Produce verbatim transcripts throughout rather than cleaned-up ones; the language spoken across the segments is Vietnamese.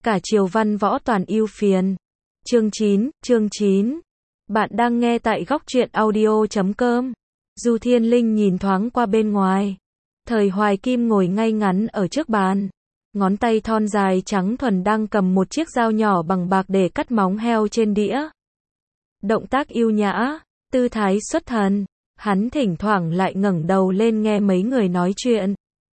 Cả triều văn võ toàn ưu phiền. Chương chín, chương chín. Bạn đang nghe tại góc truyện audio chấm com. Du Thiên Linh nhìn thoáng qua bên ngoài. Thời Hoài Kim ngồi ngay ngắn ở trước bàn. Ngón tay thon dài trắng thuần đang cầm một chiếc dao nhỏ bằng bạc để cắt móng heo trên đĩa. Động tác yêu nhã, tư thái xuất thần. Hắn thỉnh thoảng lại ngẩng đầu lên nghe mấy người nói chuyện.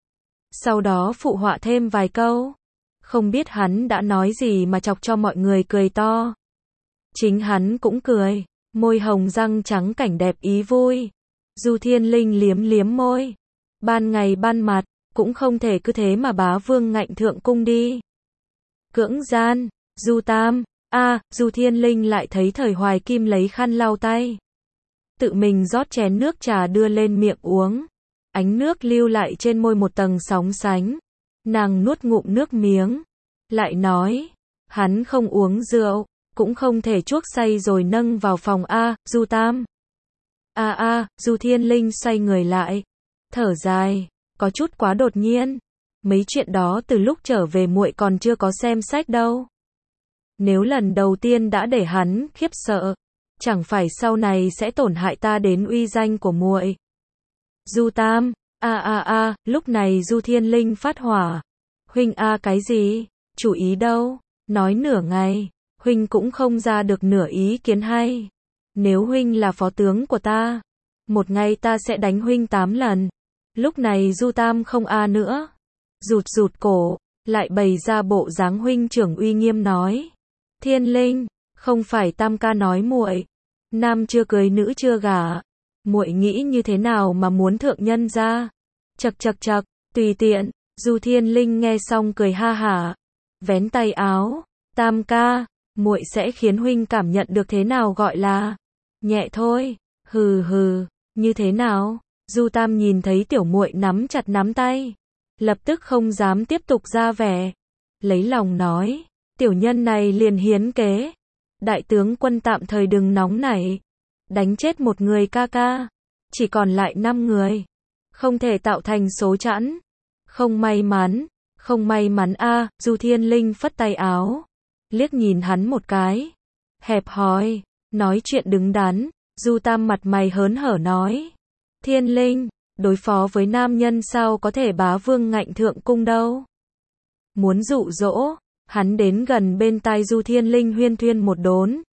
Sau đó phụ họa thêm vài câu. Không biết hắn đã nói gì mà chọc cho mọi người cười to. Chính hắn cũng cười, môi hồng răng trắng cảnh đẹp ý vui. Du Thiên Linh liếm liếm môi. Ban ngày ban mặt, cũng không thể cứ thế mà bá vương ngạnh thượng cung đi. Cưỡng gian, Du Tam, a à, Du Thiên Linh lại thấy Thời Hoài Kim lấy khăn lau tay. Tự mình rót chén nước trà đưa lên miệng uống. Ánh nước lưu lại trên môi một tầng sóng sánh. Nàng nuốt ngụm nước miếng. Lại nói, hắn không uống rượu, cũng không thể chuốc say rồi nâng vào phòng A, Du Tam. A a, Du Thiên Linh xoay người lại. Thở dài, có chút quá đột nhiên. Mấy chuyện đó từ lúc trở về muội còn chưa có xem sách đâu. Nếu lần đầu tiên đã để hắn khiếp sợ, chẳng phải sau này sẽ tổn hại ta đến uy danh của muội. Du Tam, a a a, lúc này Du Thiên Linh phát hỏa. Huynh a cái gì? Chủ ý đâu? Nói nửa ngày, huynh cũng không ra được nửa ý kiến hay. Nếu huynh là phó tướng của ta, một ngày ta sẽ đánh huynh tám lần. Lúc này Du Tam không a nữa, rụt rụt cổ, lại bày ra bộ dáng huynh trưởng uy nghiêm nói: Thiên Linh, không phải Tam ca nói muội, nam chưa cưới nữ chưa gả, muội nghĩ như thế nào mà muốn thượng nhân ra? Chậc chậc chậc, tùy tiện. Du Thiên Linh nghe xong cười ha hả, vén tay áo, Tam ca, muội sẽ khiến huynh cảm nhận được thế nào gọi là nhẹ thôi. Hừ hừ, như thế nào? Du Tam nhìn thấy tiểu muội nắm chặt nắm tay, lập tức không dám tiếp tục ra vẻ, lấy lòng nói, tiểu nhân này liền hiến kế, đại tướng quân tạm thời đừng nóng nảy, đánh chết một người ca ca, chỉ còn lại năm người, không thể tạo thành số chẵn. Không may mắn, không may mắn a, à, Du Thiên Linh phất tay áo, liếc nhìn hắn một cái, hẹp hòi, nói chuyện đứng đắn. Du Tam mặt mày hớn hở nói, Thiên Linh, đối phó với nam nhân sao có thể bá vương ngạnh thượng cung đâu. Muốn dụ dỗ, hắn đến gần bên tai Du Thiên Linh huyên thuyên một đốn,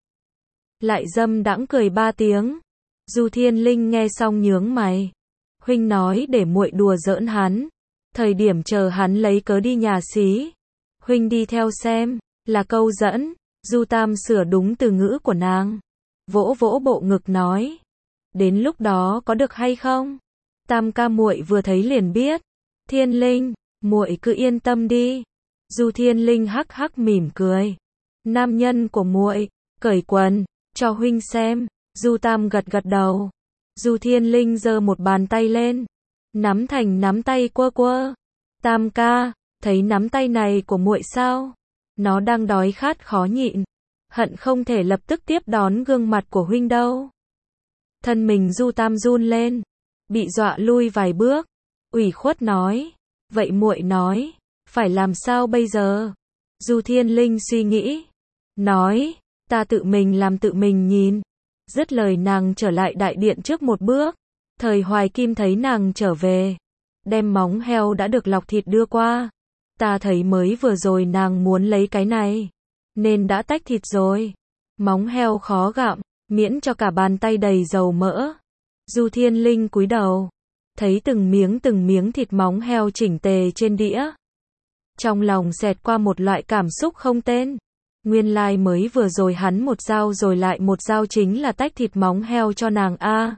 lại dâm đãng cười ba tiếng. Du Thiên Linh nghe xong nhướng mày, huynh nói để muội đùa giỡn hắn. Thời điểm chờ hắn lấy cớ đi nhà xí, huynh đi theo xem, là câu dẫn. Du Tam sửa đúng từ ngữ của nàng, vỗ vỗ bộ ngực nói, đến lúc đó có được hay không? Tam ca muội vừa thấy liền biết. Thiên Linh, muội cứ yên tâm đi. Du Thiên Linh hắc hắc mỉm cười. Nam nhân của muội, cởi quần, cho huynh xem. Du Tam gật gật đầu. Du Thiên Linh giơ một bàn tay lên, nắm thành nắm tay quơ quơ. Tam ca, thấy nắm tay này của muội sao? Nó đang đói khát khó nhịn, hận không thể lập tức tiếp đón gương mặt của huynh đâu. Thân mình Du Tam run lên, bị dọa lui vài bước, ủy khuất nói, vậy muội nói, phải làm sao bây giờ? Du Thiên Linh suy nghĩ, nói, ta tự mình làm tự mình nhìn. Dứt lời nàng trở lại đại điện trước một bước. Thời Hoài Kim thấy nàng trở về, đem móng heo đã được lọc thịt đưa qua. Ta thấy mới vừa rồi nàng muốn lấy cái này, nên đã tách thịt rồi. Móng heo khó gặm, miễn cho cả bàn tay đầy dầu mỡ. Du Thiên Linh cúi đầu, thấy từng miếng từng miếng thịt móng heo chỉnh tề trên đĩa. Trong lòng xẹt qua một loại cảm xúc không tên. Nguyên lai like mới vừa rồi hắn một dao rồi lại một dao chính là tách thịt móng heo cho nàng a. À.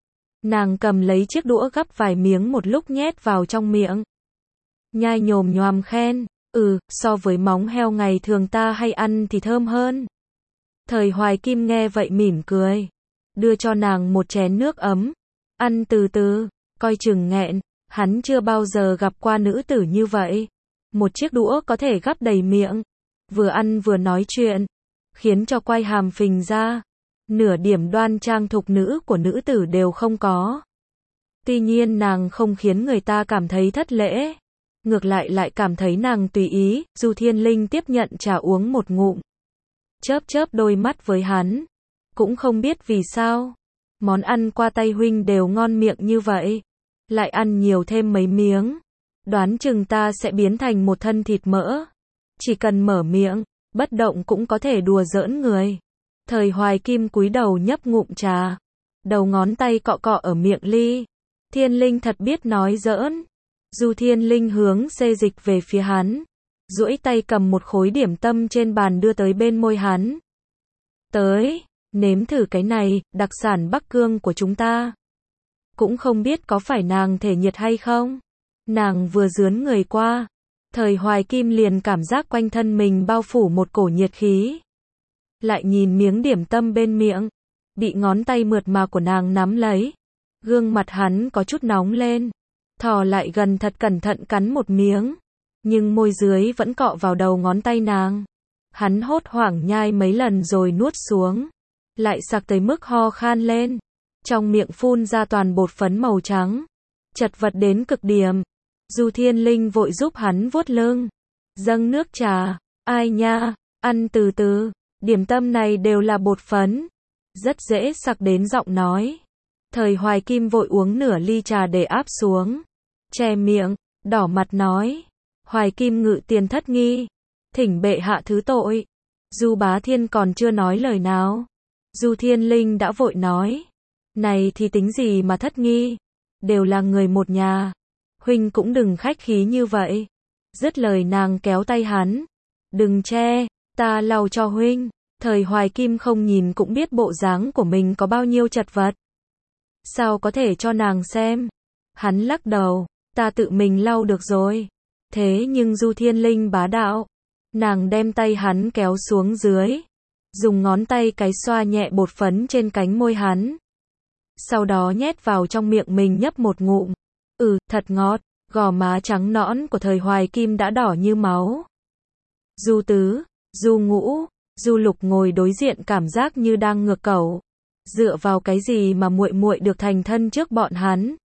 Nàng cầm lấy chiếc đũa gắp vài miếng một lúc nhét vào trong miệng. Nhai nhồm nhoàm khen, ừ, so với móng heo ngày thường ta hay ăn thì thơm hơn. Thời Hoài Kim nghe vậy mỉm cười, đưa cho nàng một chén nước ấm. Ăn từ từ, coi chừng nghẹn, hắn chưa bao giờ gặp qua nữ tử như vậy. Một chiếc đũa có thể gắp đầy miệng, vừa ăn vừa nói chuyện, khiến cho quai hàm phình ra. Nửa điểm đoan trang thục nữ của nữ tử đều không có. Tuy nhiên nàng không khiến người ta cảm thấy thất lễ. ngược lại lại cảm thấy nàng tùy ý. Du Thiên Linh tiếp nhận trà uống một ngụm, chớp chớp đôi mắt với hắn, cũng không biết vì sao, món ăn qua tay huynh đều ngon miệng như vậy, lại ăn nhiều thêm mấy miếng, đoán chừng ta sẽ biến thành một thân thịt mỡ. Chỉ cần mở miệng, bất động cũng có thể đùa giỡn người. Thời Hoài Kim cúi đầu nhấp ngụm trà, đầu ngón tay cọ cọ ở miệng ly. Thiên Linh thật biết nói giỡn. Du Thiên Linh hướng xê dịch về phía hắn, duỗi tay cầm một khối điểm tâm trên bàn đưa tới bên môi hắn. Tới, nếm thử cái này, đặc sản Bắc Cương của chúng ta. Cũng không biết có phải nàng thể nhiệt hay không. Nàng vừa dướn người qua, Thời Hoài Kim liền cảm giác quanh thân mình bao phủ một cổ nhiệt khí. Lại nhìn miếng điểm tâm bên miệng, bị ngón tay mượt mà của nàng nắm lấy. Gương mặt hắn có chút nóng lên, thò lại gần thật cẩn thận cắn một miếng, nhưng môi dưới vẫn cọ vào đầu ngón tay nàng. Hắn hốt hoảng nhai mấy lần rồi nuốt xuống, lại sặc tới mức ho khan lên, trong miệng phun ra toàn bột phấn màu trắng, chật vật đến cực điểm. Du Thiên Linh vội giúp hắn vuốt lưng, dâng nước trà. Ai nha, ăn từ từ, điểm tâm này đều là bột phấn, rất dễ sặc đến giọng nói. Thời Hoài Kim vội uống nửa ly trà để áp xuống, che miệng, đỏ mặt nói. Hoài Kim ngự tiền thất nghi, thỉnh bệ hạ thứ tội. Du Bá Thiên còn chưa nói lời nào, Du Thiên Linh đã vội nói. Này thì tính gì mà thất nghi, đều là người một nhà, huynh cũng đừng khách khí như vậy. Dứt lời nàng kéo tay hắn, đừng che, ta lau cho huynh. Thời Hoài Kim không nhìn cũng biết bộ dáng của mình có bao nhiêu chật vật, sao có thể cho nàng xem. Hắn lắc đầu, ta tự mình lau được rồi. Thế nhưng Du Thiên Linh bá đạo, nàng đem tay hắn kéo xuống dưới, dùng ngón tay cái xoa nhẹ bột phấn trên cánh môi hắn, sau đó nhét vào trong miệng mình nhấp một ngụm. Ừ, thật ngọt. Gò má trắng nõn của Thời Hoài Kim đã đỏ như máu. Du Tứ, Du Ngũ, Du Lục ngồi đối diện cảm giác như đang ngược cẩu. Dựa vào cái gì mà muội muội được thành thân trước bọn hắn?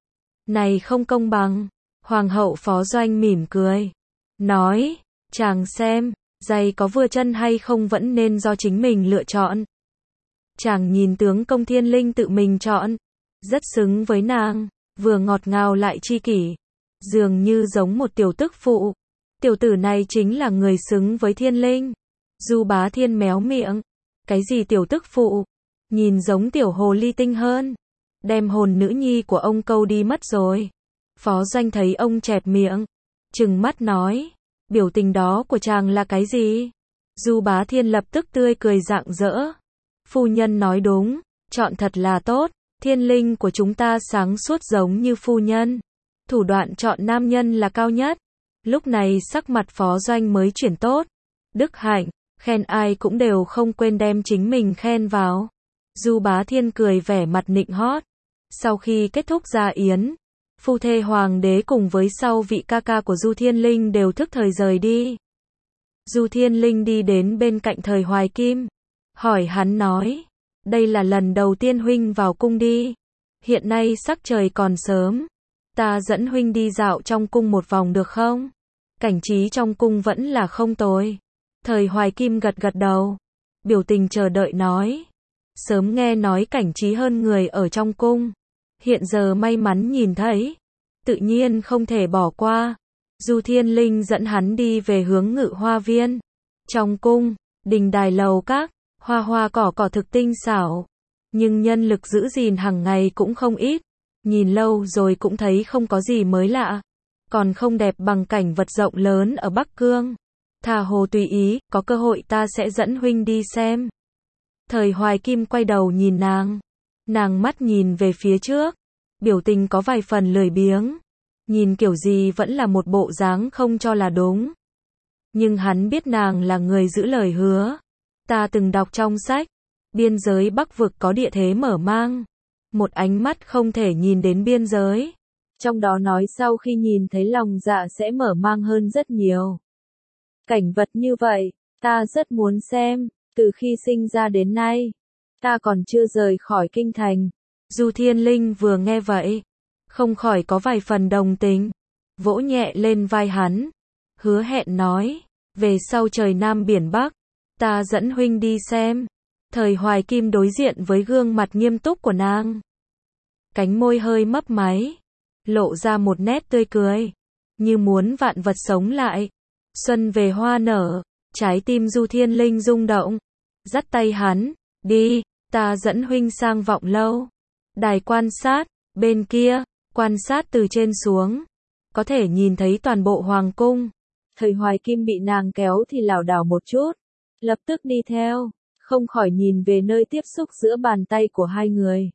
Này không công bằng. Hoàng hậu Phó Doanh mỉm cười, nói, chàng xem, giày có vừa chân hay không vẫn nên do chính mình lựa chọn. Chàng nhìn tướng công Thiên Linh tự mình chọn, rất xứng với nàng, vừa ngọt ngào lại chi kỷ, dường như giống một tiểu tức phụ. Tiểu tử này chính là người xứng với Thiên Linh. Du Bá Thiên méo miệng, cái gì tiểu tức phụ, nhìn giống tiểu hồ ly tinh hơn, đem hồn nữ nhi của ông câu đi mất rồi. Phó Doanh thấy ông chẹp miệng, trừng mắt nói, biểu tình đó của chàng là cái gì? Du Bá Thiên lập tức tươi cười rạng rỡ. Phu nhân nói đúng, chọn thật là tốt, Thiên Linh của chúng ta sáng suốt giống như phu nhân. Thủ đoạn chọn nam nhân là cao nhất. Lúc này sắc mặt Phó Doanh mới chuyển tốt. Đức hạnh, khen ai cũng đều không quên đem chính mình khen vào. Du Bá Thiên cười vẻ mặt nịnh hót. Sau khi kết thúc gia yến, phu thê hoàng đế cùng với sau vị ca ca của Du Thiên Linh đều thức thời rời đi. Du Thiên Linh đi đến bên cạnh Thời Hoài Kim, hỏi hắn nói, đây là lần đầu tiên huynh vào cung đi. Hiện nay sắc trời còn sớm, ta dẫn huynh đi dạo trong cung một vòng được không? Cảnh trí trong cung vẫn là không tồi. Thời Hoài Kim gật gật đầu, biểu tình chờ đợi nói, sớm nghe nói cảnh trí hơn người ở trong cung, hiện giờ may mắn nhìn thấy, tự nhiên không thể bỏ qua. Du Thiên Linh dẫn hắn đi về hướng Ngự Hoa Viên. Trong cung, đình đài lầu các, hoa hoa cỏ cỏ thực tinh xảo, nhưng nhân lực giữ gìn hàng ngày cũng không ít. Nhìn lâu rồi cũng thấy không có gì mới lạ, còn không đẹp bằng cảnh vật rộng lớn ở Bắc Cương. Thà hồ tùy ý, có cơ hội ta sẽ dẫn huynh đi xem. Thời Hoài Kim quay đầu nhìn nàng, nàng mắt nhìn về phía trước, biểu tình có vài phần lười biếng, nhìn kiểu gì vẫn là một bộ dáng không cho là đúng. Nhưng hắn biết nàng là người giữ lời hứa. Ta từng đọc trong sách, biên giới Bắc vực có địa thế mở mang, một ánh mắt không thể nhìn đến biên giới. Trong đó nói sau khi nhìn thấy lòng dạ sẽ mở mang hơn rất nhiều. Cảnh vật như vậy, ta rất muốn xem, từ khi sinh ra đến nay, ta còn chưa rời khỏi kinh thành. Du Thiên Linh vừa nghe vậy, không khỏi có vài phần đồng tình. vỗ nhẹ lên vai hắn, hứa hẹn nói, về sau trời Nam biển Bắc, ta dẫn huynh đi xem. Thời Hoài Kim đối diện với gương mặt nghiêm túc của nàng. Cánh môi hơi mấp máy, lộ ra một nét tươi cười, như muốn vạn vật sống lại. Xuân về hoa nở, trái tim Du Thiên Linh rung động, dắt tay hắn, đi, ta dẫn huynh sang Vọng Lâu. Đài quan sát, bên kia, quan sát từ trên xuống, có thể nhìn thấy toàn bộ hoàng cung. Thời Hoài Kim bị nàng kéo thì lảo đảo một chút, lập tức đi theo, không khỏi nhìn về nơi tiếp xúc giữa bàn tay của hai người.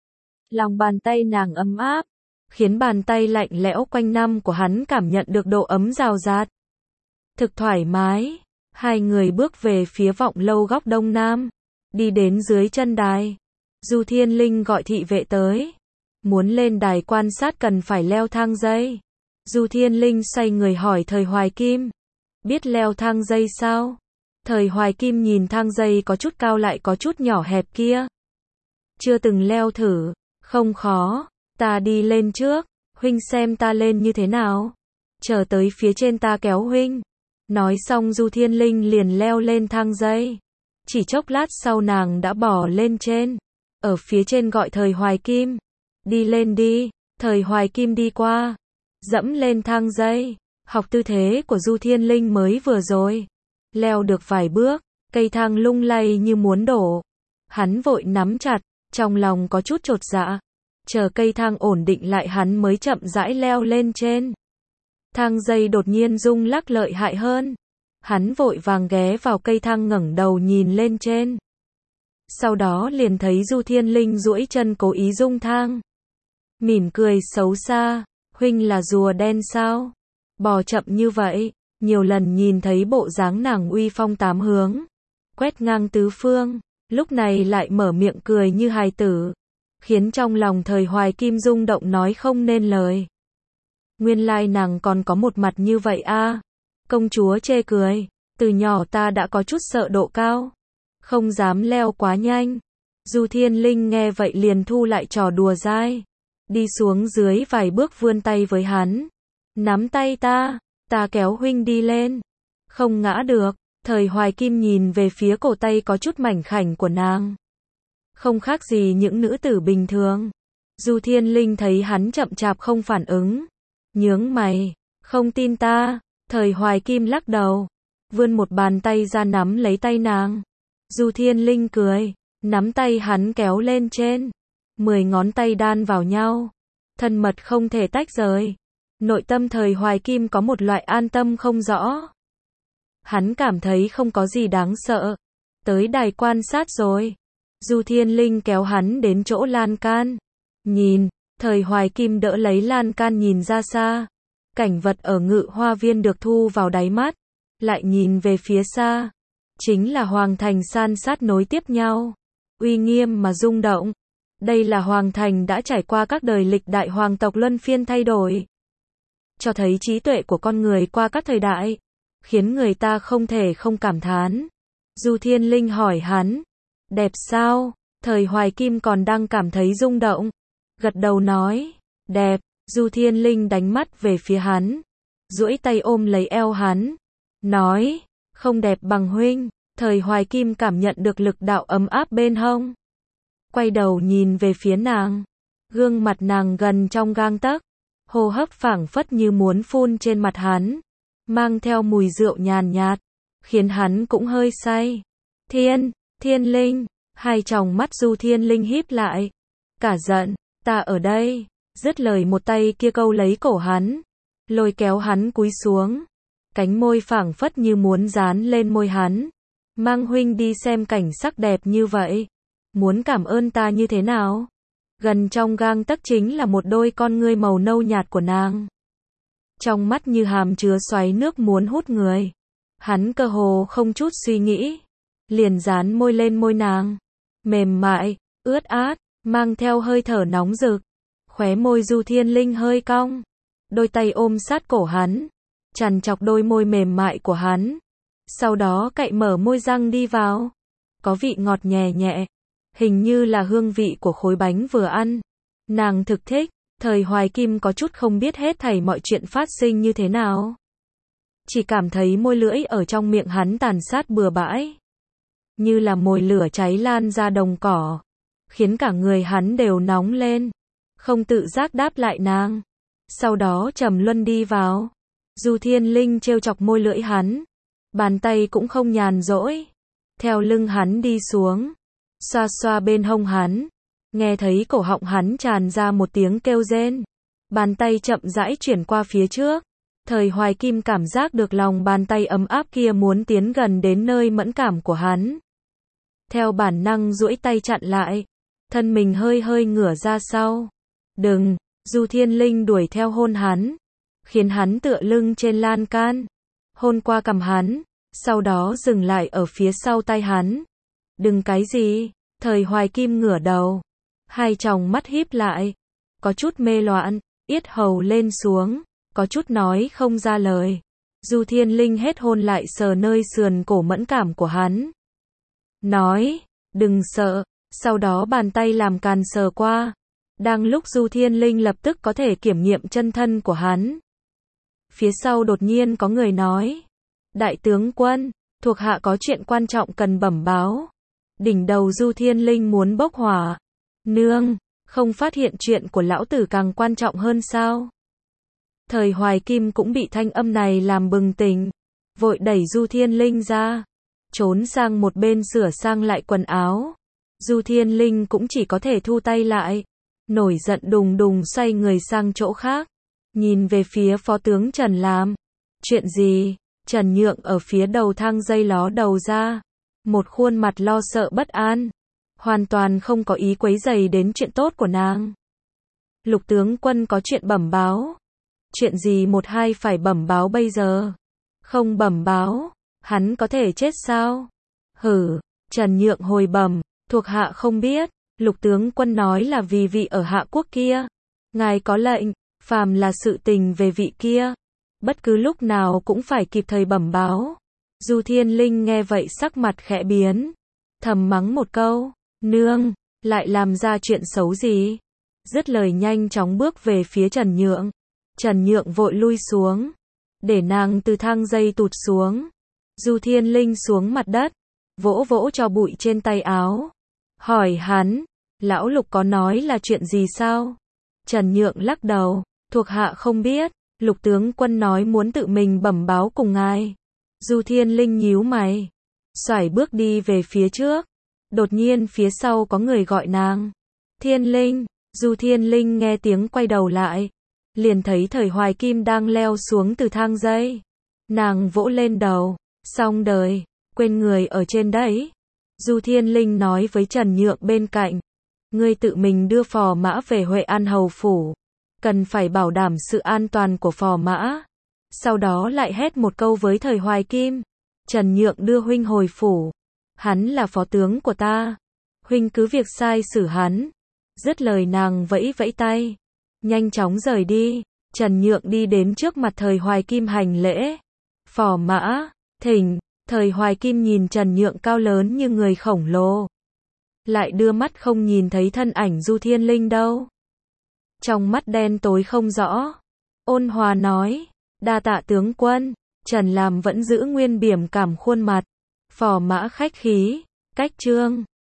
Lòng bàn tay nàng ấm áp, khiến bàn tay lạnh lẽo quanh năm của hắn cảm nhận được độ ấm rào rạt. Thực thoải mái, hai người bước về phía Vọng Lâu góc đông nam, đi đến dưới chân đài. Du Thiên Linh gọi thị vệ tới, muốn lên đài quan sát cần phải leo thang dây. Du Thiên Linh xoay người hỏi Thời Hoài Kim, biết leo thang dây sao? Thời Hoài Kim nhìn thang dây có chút cao lại có chút nhỏ hẹp kia. Chưa từng leo thử, không khó, ta đi lên trước, huynh xem ta lên như thế nào. Chờ tới phía trên ta kéo huynh. Nói xong Du Thiên Linh liền leo lên thang dây. Chỉ chốc lát sau nàng đã bò lên trên. Ở phía trên gọi Thời Hoài Kim, đi lên đi. Thời Hoài Kim đi qua, dẫm lên thang dây, học tư thế của Du Thiên Linh mới vừa rồi. Leo được vài bước, cây thang lung lay như muốn đổ. Hắn vội nắm chặt, trong lòng có chút chột dạ. Chờ cây thang ổn định lại hắn mới chậm rãi leo lên trên. Thang dây đột nhiên rung lắc lợi hại hơn. Hắn vội vàng ghé vào cây thang ngẩng đầu nhìn lên trên. Sau đó liền thấy Du Thiên Linh duỗi chân cố ý rung thang. Mỉm cười xấu xa, huynh là rùa đen sao? Bò chậm như vậy, nhiều lần nhìn thấy bộ dáng nàng uy phong tám hướng, quét ngang tứ phương, lúc này lại mở miệng cười như hài tử, khiến trong lòng Thời Hoài Kim rung động nói không nên lời. Nguyên lai nàng còn có một mặt như vậy a. Công chúa chê cười, từ nhỏ ta đã có chút sợ độ cao, không dám leo quá nhanh. Du Thiên Linh nghe vậy liền thu lại trò đùa dai, đi xuống dưới vài bước vươn tay với hắn, nắm tay ta, ta kéo huynh đi lên. Không ngã được. Thời Hoài Kim nhìn về phía cổ tay có chút mảnh khảnh của nàng, không khác gì những nữ tử bình thường. Du Thiên Linh thấy hắn chậm chạp không phản ứng, nhướng mày, không tin ta. Thời Hoài Kim lắc đầu, vươn một bàn tay ra nắm lấy tay nàng. Du Thiên Linh cười, nắm tay hắn kéo lên trên, mười ngón tay đan vào nhau, thân mật không thể tách rời. Nội tâm Thời Hoài Kim có một loại an tâm không rõ. Hắn cảm thấy không có gì đáng sợ. Tới đài quan sát rồi. Du Thiên Linh kéo hắn đến chỗ lan can. Nhìn, Thời Hoài Kim đỡ lấy lan can nhìn ra xa. Cảnh vật ở Ngự Hoa Viên được thu vào đáy mắt. Lại nhìn về phía xa, chính là Hoàng Thành san sát nối tiếp nhau, uy nghiêm mà rung động. Đây là Hoàng Thành đã trải qua các đời lịch đại hoàng tộc luân phiên thay đổi, cho thấy trí tuệ của con người qua các thời đại, khiến người ta không thể không cảm thán. Du Thiên Linh hỏi hắn, đẹp sao? Thời Hoài Kim còn đang cảm thấy rung động, gật đầu nói, đẹp. Du Thiên Linh đánh mắt về phía hắn, duỗi tay ôm lấy eo hắn, nói, không đẹp bằng huynh. Thời Hoài Kim cảm nhận được lực đạo ấm áp bên hông, quay đầu nhìn về phía nàng, gương mặt nàng gần trong gang tấc, hô hấp phảng phất như muốn phun trên mặt hắn, mang theo mùi rượu nhàn nhạt, khiến hắn cũng hơi say. Thiên, Thiên Linh, hai tròng mắt Du Thiên Linh híp lại, cả giận, ta ở đây. Dứt lời một tay kia câu lấy cổ hắn, lôi kéo hắn cúi xuống, cánh môi phảng phất như muốn dán lên môi hắn. Mang huynh đi xem cảnh sắc đẹp như vậy, muốn cảm ơn ta như thế nào? Gần trong gang tấc chính là một đôi con ngươi màu nâu nhạt của nàng, trong mắt như hàm chứa xoáy nước muốn hút người. Hắn cơ hồ không chút suy nghĩ, liền dán môi lên môi nàng, mềm mại, ướt át, mang theo hơi thở nóng rực. Khóe môi Du Thiên Linh hơi cong, đôi tay ôm sát cổ hắn, chằn chọc đôi môi mềm mại của hắn, sau đó cạy mở môi răng đi vào, có vị ngọt nhẹ nhẹ, hình như là hương vị của khối bánh vừa ăn. Nàng thực thích. Thời Hoài Kim có chút không biết hết thảy mọi chuyện phát sinh như thế nào. Chỉ cảm thấy môi lưỡi ở trong miệng hắn tàn sát bừa bãi. Như là mồi lửa cháy lan ra đồng cỏ. Khiến cả người hắn đều nóng lên. Không tự giác đáp lại nàng. Sau đó Trầm Luân đi vào. Du Thiên Linh trêu chọc môi lưỡi hắn. Bàn tay cũng không nhàn rỗi. Theo lưng hắn đi xuống. Xoa xoa bên hông hắn. Nghe thấy cổ họng hắn tràn ra một tiếng kêu rên. Bàn tay chậm rãi chuyển qua phía trước. Thời Hoài Kim cảm giác được lòng bàn tay ấm áp kia muốn tiến gần đến nơi mẫn cảm của hắn. Theo bản năng duỗi tay chặn lại. Thân mình hơi hơi ngửa ra sau. Đừng, Du Thiên Linh đuổi theo hôn hắn. Khiến hắn tựa lưng trên lan can. Hôn qua cằm hắn. Sau đó dừng lại ở phía sau tay hắn. Đừng cái gì? Thời Hoài Kim ngửa đầu. Hai tròng mắt híp lại. Có chút mê loạn. Yết hầu lên xuống. Có chút nói không ra lời. Du Thiên Linh hết hôn lại sờ nơi sườn cổ mẫn cảm của hắn. Nói. Đừng sợ. Sau đó bàn tay làm càn sờ qua. Đang lúc Du Thiên Linh lập tức có thể kiểm nghiệm chân thân của hắn. Phía sau đột nhiên có người nói. Đại tướng quân, thuộc hạ có chuyện quan trọng cần bẩm báo. Đỉnh đầu Du Thiên Linh muốn bốc hỏa. Nương, không phát hiện chuyện của lão tử càng quan trọng hơn sao? Thời Hoài Kim cũng bị thanh âm này làm bừng tỉnh. Vội đẩy Du Thiên Linh ra. Trốn sang một bên sửa sang lại quần áo. Du Thiên Linh cũng chỉ có thể thu tay lại. Nổi giận đùng đùng xoay người sang chỗ khác. Nhìn về phía phó tướng Trần Làm. Chuyện gì? Trần Nhượng ở phía đầu thang dây ló đầu ra. Một khuôn mặt lo sợ bất an. Hoàn toàn không có ý quấy rầy đến chuyện tốt của nàng. Lục tướng quân có chuyện bẩm báo. Chuyện gì một hai phải bẩm báo bây giờ? Không bẩm báo, hắn có thể chết sao? Hử, Trần Nhượng hồi bẩm, thuộc hạ không biết. Lục tướng quân nói là vì vị ở Hạ Quốc kia. Ngài có lệnh, phàm là sự tình về vị kia. Bất cứ lúc nào cũng phải kịp thời bẩm báo. Du Thiên Linh nghe vậy sắc mặt khẽ biến. Thầm mắng một câu. Nương, lại làm ra chuyện xấu gì? Dứt lời nhanh chóng bước về phía Trần Nhượng. Trần Nhượng vội lui xuống. Để nàng từ thang dây tụt xuống. Du Thiên Linh xuống mặt đất. Vỗ vỗ cho bụi trên tay áo. Hỏi hắn. Lão Lục có nói là chuyện gì sao? Trần Nhượng lắc đầu. Thuộc hạ không biết. Lục tướng quân nói muốn tự mình bẩm báo cùng ngài. Du Thiên Linh nhíu mày. Xoải bước đi về phía trước. Đột nhiên phía sau có người gọi nàng. Thiên Linh. Du Thiên Linh nghe tiếng quay đầu lại. Liền thấy Thời Hoài Kim đang leo xuống từ thang dây. Nàng vỗ lên đầu. Xong đời. Quên người ở trên đấy. Du Thiên Linh nói với Trần Nhượng bên cạnh. Ngươi tự mình đưa phò mã về Huệ An Hầu Phủ. Cần phải bảo đảm sự an toàn của phò mã. Sau đó lại hét một câu với Thời Hoài Kim. Trần Nhượng đưa huynh hồi phủ. Hắn là phó tướng của ta. Huynh cứ việc sai xử hắn. Dứt lời nàng vẫy vẫy tay. Nhanh chóng rời đi. Trần Nhượng đi đến trước mặt Thời Hoài Kim hành lễ. Phò mã, thỉnh. Thời Hoài Kim nhìn Trần Nhượng cao lớn như người khổng lồ. Lại đưa mắt không nhìn thấy thân ảnh Du Thiên Linh đâu. Trong mắt đen tối không rõ. Ôn hòa nói. Đa tạ tướng quân. Trần Làm vẫn giữ nguyên biểm cảm khuôn mặt. Phò mã khách khí. Cách trương.